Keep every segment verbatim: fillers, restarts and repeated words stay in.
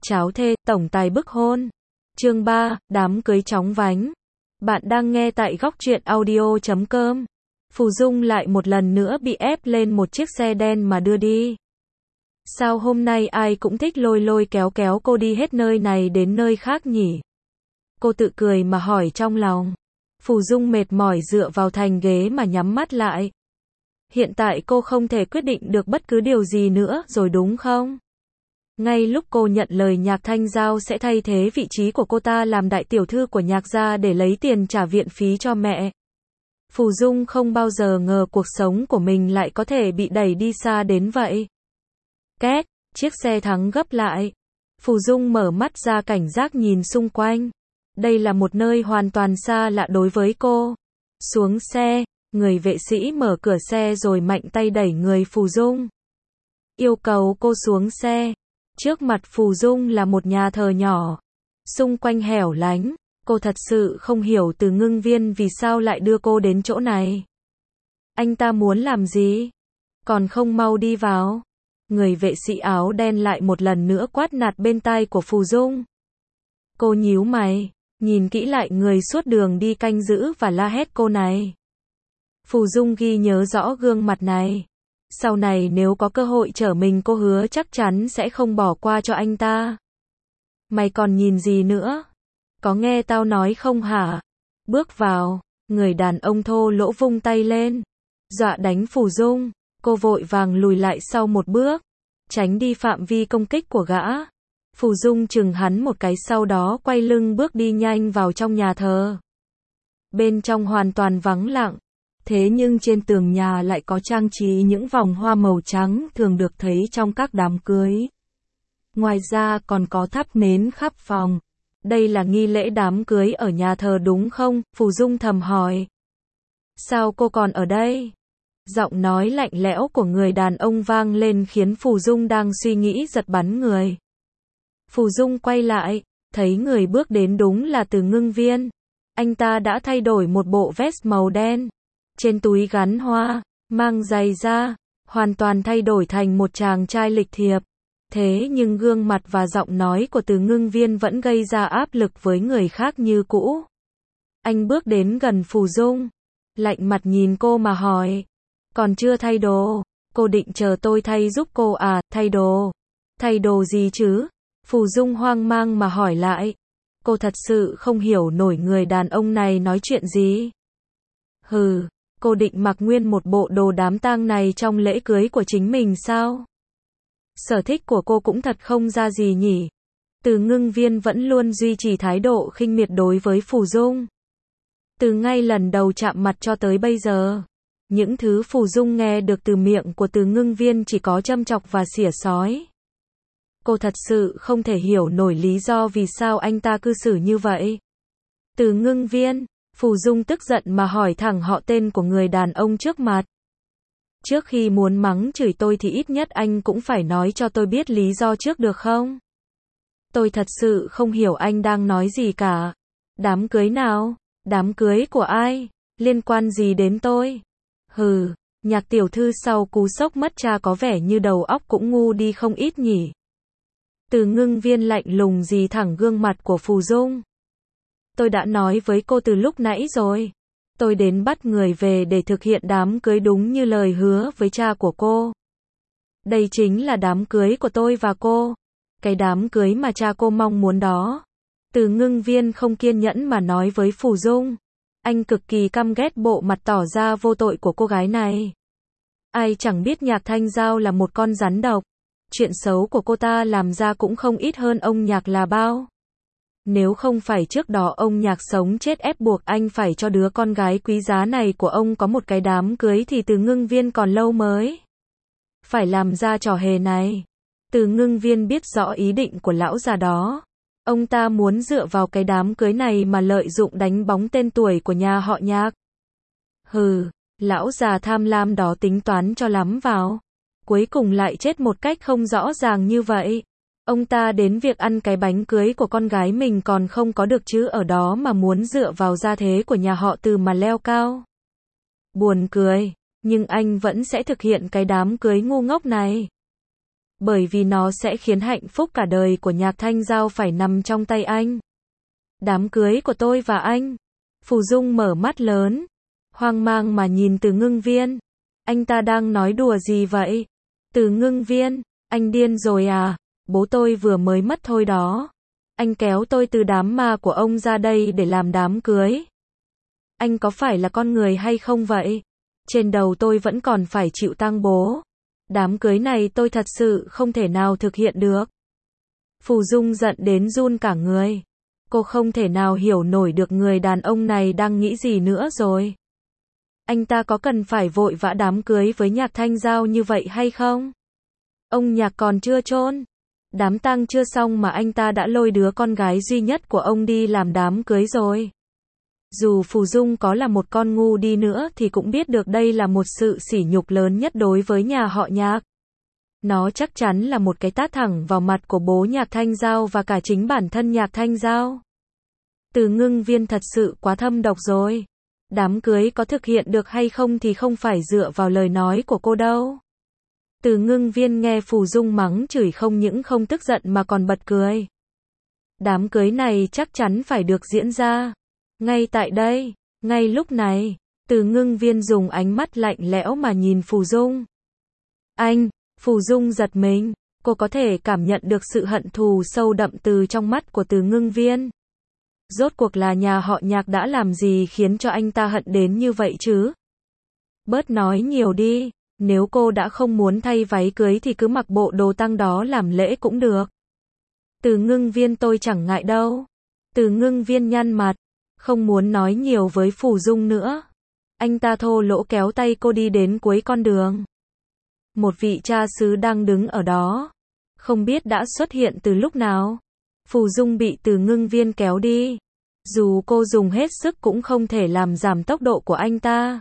Cháo thê, tổng tài bức hôn. Chương ba, đám cưới chóng vánh. Bạn đang nghe tại góc truyện audio chấm com. Phù Dung lại một lần nữa bị ép lên một chiếc xe đen mà đưa đi. Sao hôm nay ai cũng thích lôi lôi kéo kéo cô đi hết nơi này đến nơi khác nhỉ? Cô tự cười mà hỏi trong lòng. Phù Dung mệt mỏi dựa vào thành ghế mà nhắm mắt lại. Hiện tại cô không thể quyết định được bất cứ điều gì nữa rồi đúng không? Ngay lúc cô nhận lời Nhạc Thanh Giao sẽ thay thế vị trí của cô ta làm đại tiểu thư của Nhạc gia để lấy tiền trả viện phí cho mẹ. Phù Dung không bao giờ ngờ cuộc sống của mình lại có thể bị đẩy đi xa đến vậy. Két, chiếc xe thắng gấp lại. Phù Dung mở mắt ra cảnh giác nhìn xung quanh. Đây là một nơi hoàn toàn xa lạ đối với cô. Xuống xe, người vệ sĩ mở cửa xe rồi mạnh tay đẩy người Phù Dung. Yêu cầu cô xuống xe. Trước mặt Phù Dung là một nhà thờ nhỏ. Xung quanh hẻo lánh. Cô thật sự không hiểu Từ Ngưng Viên vì sao lại đưa cô đến chỗ này. Anh ta muốn làm gì? Còn không mau đi vào. Người vệ sĩ áo đen lại một lần nữa quát nạt bên tai của Phù Dung. Cô nhíu mày, nhìn kỹ lại người suốt đường đi canh giữ và la hét cô này. Phù Dung ghi nhớ rõ gương mặt này. Sau này nếu có cơ hội trở mình cô hứa chắc chắn sẽ không bỏ qua cho anh ta. Mày còn nhìn gì nữa? Có nghe tao nói không hả? Bước vào, người đàn ông thô lỗ vung tay lên. Dọa đánh Phù Dung, cô vội vàng lùi lại sau một bước. Tránh đi phạm vi công kích của gã. Phù Dung chừng hắn một cái sau đó quay lưng bước đi nhanh vào trong nhà thờ. Bên trong hoàn toàn vắng lặng. Thế nhưng trên tường nhà lại có trang trí những vòng hoa màu trắng thường được thấy trong các đám cưới. Ngoài ra còn có thắp nến khắp phòng. Đây là nghi lễ đám cưới ở nhà thờ đúng không? Phù Dung thầm hỏi. Sao cô còn ở đây? Giọng nói lạnh lẽo của người đàn ông vang lên khiến Phù Dung đang suy nghĩ giật bắn người. Phù Dung quay lại, thấy người bước đến đúng là Từ Ngưng Viên. Anh ta đã thay đổi một bộ vest màu đen. Trên túi gắn hoa, mang giày da, hoàn toàn thay đổi thành một chàng trai lịch thiệp. Thế nhưng gương mặt và giọng nói của Từ Ngưng Viên vẫn gây ra áp lực với người khác như cũ. Anh bước đến gần Phù Dung, lạnh mặt nhìn cô mà hỏi. Còn chưa thay đồ, cô định chờ tôi thay giúp cô à? Thay đồ? Thay đồ gì chứ? Phù Dung hoang mang mà hỏi lại. Cô thật sự không hiểu nổi người đàn ông này nói chuyện gì. Hừ, cô định mặc nguyên một bộ đồ đám tang này trong lễ cưới của chính mình sao? Sở thích của cô cũng thật không ra gì nhỉ. Từ Ngưng Viên vẫn luôn duy trì thái độ khinh miệt đối với Phù Dung. Từ ngay lần đầu chạm mặt cho tới bây giờ, những thứ Phù Dung nghe được từ miệng của Từ Ngưng Viên chỉ có châm chọc và xỉa xói. Cô thật sự không thể hiểu nổi lý do vì sao anh ta cư xử như vậy. Từ Ngưng Viên, Phù Dung tức giận mà hỏi thẳng họ tên của người đàn ông trước mặt. Trước khi muốn mắng chửi tôi thì ít nhất anh cũng phải nói cho tôi biết lý do trước được không? Tôi thật sự không hiểu anh đang nói gì cả. Đám cưới nào? Đám cưới của ai? Liên quan gì đến tôi? Hừ, Nhạc tiểu thư sau cú sốc mất cha có vẻ như đầu óc cũng ngu đi không ít nhỉ. Từ Ngưng Viên lạnh lùng dì thẳng gương mặt của Phù Dung. Tôi đã nói với cô từ lúc nãy rồi. Tôi đến bắt người về để thực hiện đám cưới đúng như lời hứa với cha của cô. Đây chính là đám cưới của tôi và cô. Cái đám cưới mà cha cô mong muốn đó. Từ Ngưng Viên không kiên nhẫn mà nói với Phù Dung. Anh cực kỳ căm ghét bộ mặt tỏ ra vô tội của cô gái này. Ai chẳng biết Nhạc Thanh Giao là một con rắn độc. Chuyện xấu của cô ta làm ra cũng không ít hơn ông Nhạc là bao. Nếu không phải trước đó ông Nhạc sống chết ép buộc anh phải cho đứa con gái quý giá này của ông có một cái đám cưới thì Từ Ngưng Viên còn lâu mới phải làm ra trò hề này. Từ Ngưng Viên biết rõ ý định của lão già đó. Ông ta muốn dựa vào cái đám cưới này mà lợi dụng đánh bóng tên tuổi của nhà họ Nhạc. Hừ, lão già tham lam đó tính toán cho lắm vào. Cuối cùng lại chết một cách không rõ ràng như vậy. Ông ta đến việc ăn cái bánh cưới của con gái mình còn không có được chứ ở đó mà muốn dựa vào gia thế của nhà họ Từ mà leo cao. Buồn cười, nhưng anh vẫn sẽ thực hiện cái đám cưới ngu ngốc này. bởi vì nó sẽ khiến hạnh phúc cả đời của Nhạc Thanh Giao phải nằm trong tay anh. Đám cưới của tôi và anh. Phù Dung mở mắt lớn, hoang mang mà nhìn Từ Ngưng Viên. Anh ta đang nói đùa gì vậy? Từ Ngưng Viên, anh điên rồi à? Bố tôi vừa mới mất thôi đó. Anh kéo tôi từ đám ma của ông ra đây để làm đám cưới. Anh có phải là con người hay không vậy? Trên đầu tôi vẫn còn phải chịu tang bố. Đám cưới này tôi thật sự không thể nào thực hiện được. Phù Dung giận đến run cả người. Cô không thể nào hiểu nổi được người đàn ông này đang nghĩ gì nữa rồi. Anh ta có cần phải vội vã đám cưới với Nhạc Thanh Giao như vậy hay không? Ông Nhạc còn chưa chôn, đám tang chưa xong mà anh ta đã lôi đứa con gái duy nhất của ông đi làm đám cưới rồi. Dù Phù Dung có là một con ngu đi nữa thì cũng biết được đây là một sự sỉ nhục lớn nhất đối với nhà họ Nhạc. Nó chắc chắn là một cái tát thẳng vào mặt của bố Nhạc Thanh Giao và cả chính bản thân Nhạc Thanh Giao. Từ Ngưng Viên thật sự quá thâm độc rồi. Đám cưới có thực hiện được hay không thì không phải dựa vào lời nói của cô đâu. Từ Ngưng Viên nghe Phù Dung mắng chửi không những không tức giận mà còn bật cười. Đám cưới này chắc chắn phải được diễn ra. Ngay tại đây, ngay lúc này, Từ Ngưng Viên dùng ánh mắt lạnh lẽo mà nhìn Phù Dung. Anh, Phù Dung giật mình, cô có thể cảm nhận được sự hận thù sâu đậm từ trong mắt của Từ Ngưng Viên. Rốt cuộc là nhà họ Nhạc đã làm gì khiến cho anh ta hận đến như vậy chứ? Bớt nói nhiều đi, nếu cô đã không muốn thay váy cưới thì cứ mặc bộ đồ tang đó làm lễ cũng được. Từ Ngưng Viên tôi chẳng ngại đâu. Từ Ngưng Viên nhăn mặt, không muốn nói nhiều với Phù Dung nữa. Anh ta thô lỗ kéo tay cô đi đến cuối con đường. Một vị cha xứ đang đứng ở đó, không biết đã xuất hiện từ lúc nào. Phù Dung bị Từ Ngưng Viên kéo đi. Dù cô dùng hết sức cũng không thể làm giảm tốc độ của anh ta.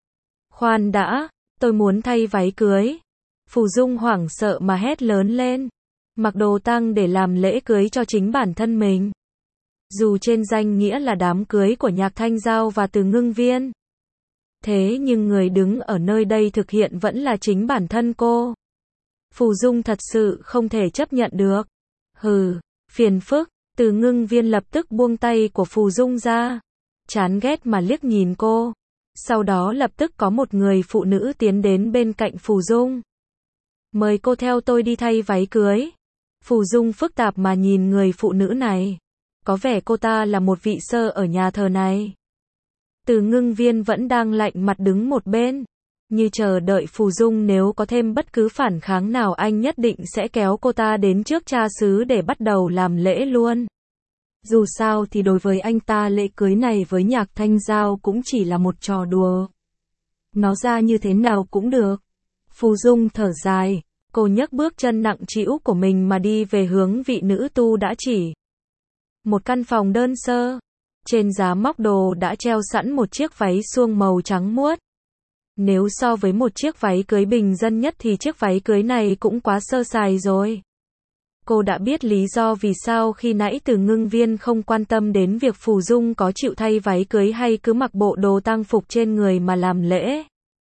Khoan đã, tôi muốn thay váy cưới. Phù Dung hoảng sợ mà hét lớn lên. Mặc đồ tang để làm lễ cưới cho chính bản thân mình. Dù trên danh nghĩa là đám cưới của Nhạc Thanh Giao và Từ Ngưng Viên. Thế nhưng người đứng ở nơi đây thực hiện vẫn là chính bản thân cô. Phù Dung thật sự không thể chấp nhận được. Hừ, phiền phức. Từ Ngưng Viên lập tức buông tay của Phù Dung ra. Chán ghét mà liếc nhìn cô. Sau đó lập tức có một người phụ nữ tiến đến bên cạnh Phù Dung. Mời cô theo tôi đi thay váy cưới. Phù Dung phức tạp mà nhìn người phụ nữ này. Có vẻ cô ta là một vị sơ ở nhà thờ này. Từ Ngưng Viên vẫn đang lạnh mặt đứng một bên. Như chờ đợi Phù Dung nếu có thêm bất cứ phản kháng nào anh nhất định sẽ kéo cô ta đến trước cha xứ để bắt đầu làm lễ luôn. Dù sao thì đối với anh ta lễ cưới này với Nhạc Thanh Giao cũng chỉ là một trò đùa. Nó ra như thế nào cũng được. Phù Dung thở dài, cô nhấc bước chân nặng trĩu của mình mà đi về hướng vị nữ tu đã chỉ. Một căn phòng đơn sơ. Trên giá móc đồ đã treo sẵn một chiếc váy suông màu trắng muốt. Nếu so với một chiếc váy cưới bình dân nhất thì chiếc váy cưới này cũng quá sơ sài rồi. Cô đã biết lý do vì sao khi nãy Từ Ngưng Viên không quan tâm đến việc Phù Dung có chịu thay váy cưới hay cứ mặc bộ đồ tang phục trên người mà làm lễ.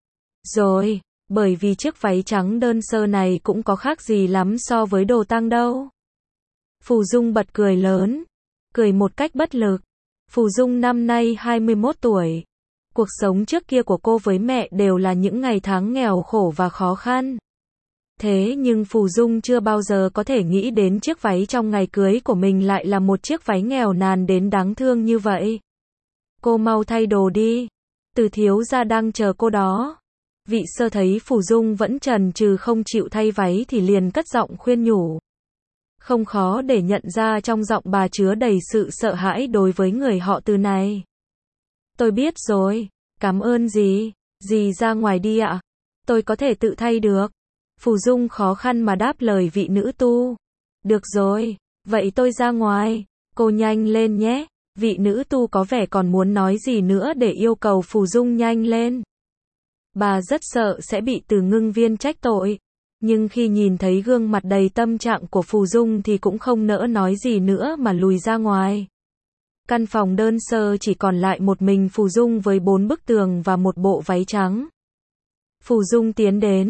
Rồi, bởi vì chiếc váy trắng đơn sơ này cũng có khác gì lắm so với đồ tang đâu. Phù Dung bật cười lớn, cười một cách bất lực. Phù Dung năm nay hai mươi mốt tuổi. Cuộc sống trước kia của cô với mẹ đều là những ngày tháng nghèo khổ và khó khăn. Thế nhưng Phù Dung chưa bao giờ có thể nghĩ đến chiếc váy trong ngày cưới của mình lại là một chiếc váy nghèo nàn đến đáng thương như vậy. Cô mau thay đồ đi. Từ thiếu gia đang chờ cô đó. Vị sơ thấy Phù Dung vẫn chần chừ không chịu thay váy thì liền cất giọng khuyên nhủ. Không khó để nhận ra trong giọng bà chứa đầy sự sợ hãi đối với người họ Từ này. Tôi biết rồi, cảm ơn dì, dì ra ngoài đi ạ. Tôi có thể tự thay được. Phù Dung khó khăn mà đáp lời vị nữ tu. Được rồi, vậy tôi ra ngoài, cô nhanh lên nhé. Vị nữ tu có vẻ còn muốn nói gì nữa để yêu cầu Phù Dung nhanh lên. Bà rất sợ sẽ bị Từ Ngưng Viên trách tội. Nhưng khi nhìn thấy gương mặt đầy tâm trạng của Phù Dung thì cũng không nỡ nói gì nữa mà lùi ra ngoài. Căn phòng đơn sơ chỉ còn lại một mình Phù Dung với bốn bức tường và một bộ váy trắng. Phù Dung tiến đến,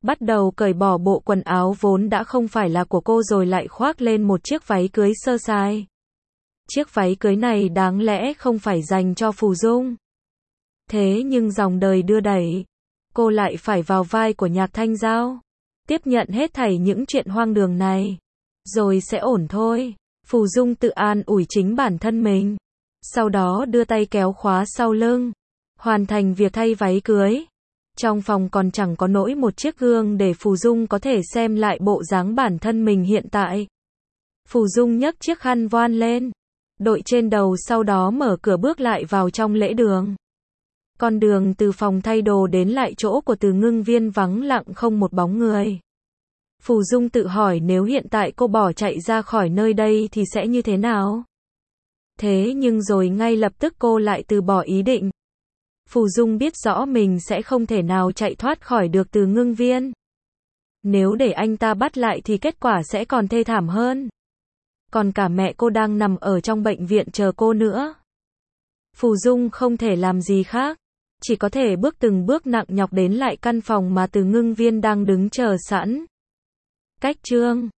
Bắt đầu cởi bỏ bộ quần áo vốn đã không phải là của cô rồi lại khoác lên một chiếc váy cưới sơ sài. Chiếc váy cưới này đáng lẽ không phải dành cho Phù Dung. Thế nhưng dòng đời đưa đẩy, cô lại phải vào vai của Nhạc Thanh Giao. Tiếp nhận hết thảy những chuyện hoang đường này. Rồi sẽ ổn thôi. Phù Dung tự an ủi chính bản thân mình. Sau đó đưa tay kéo khóa sau lưng. Hoàn thành việc thay váy cưới. Trong phòng còn chẳng có nỗi một chiếc gương để Phù Dung có thể xem lại bộ dáng bản thân mình hiện tại. Phù Dung nhấc chiếc khăn voan lên, đội trên đầu, sau đó mở cửa bước lại vào trong lễ đường. Con đường từ phòng thay đồ đến lại chỗ của Từ Ngưng Viên vắng lặng không một bóng người. Phù Dung tự hỏi nếu hiện tại cô bỏ chạy ra khỏi nơi đây thì sẽ như thế nào? Thế nhưng rồi ngay lập tức cô lại từ bỏ ý định. Phù Dung biết rõ mình sẽ không thể nào chạy thoát khỏi được Từ Ngưng Viên. Nếu để anh ta bắt lại thì kết quả sẽ còn thê thảm hơn. Còn cả mẹ cô đang nằm ở trong bệnh viện chờ cô nữa. Phù Dung không thể làm gì khác, chỉ có thể bước từng bước nặng nhọc đến lại căn phòng mà Từ Ngưng Viên đang đứng chờ sẵn. Cách chương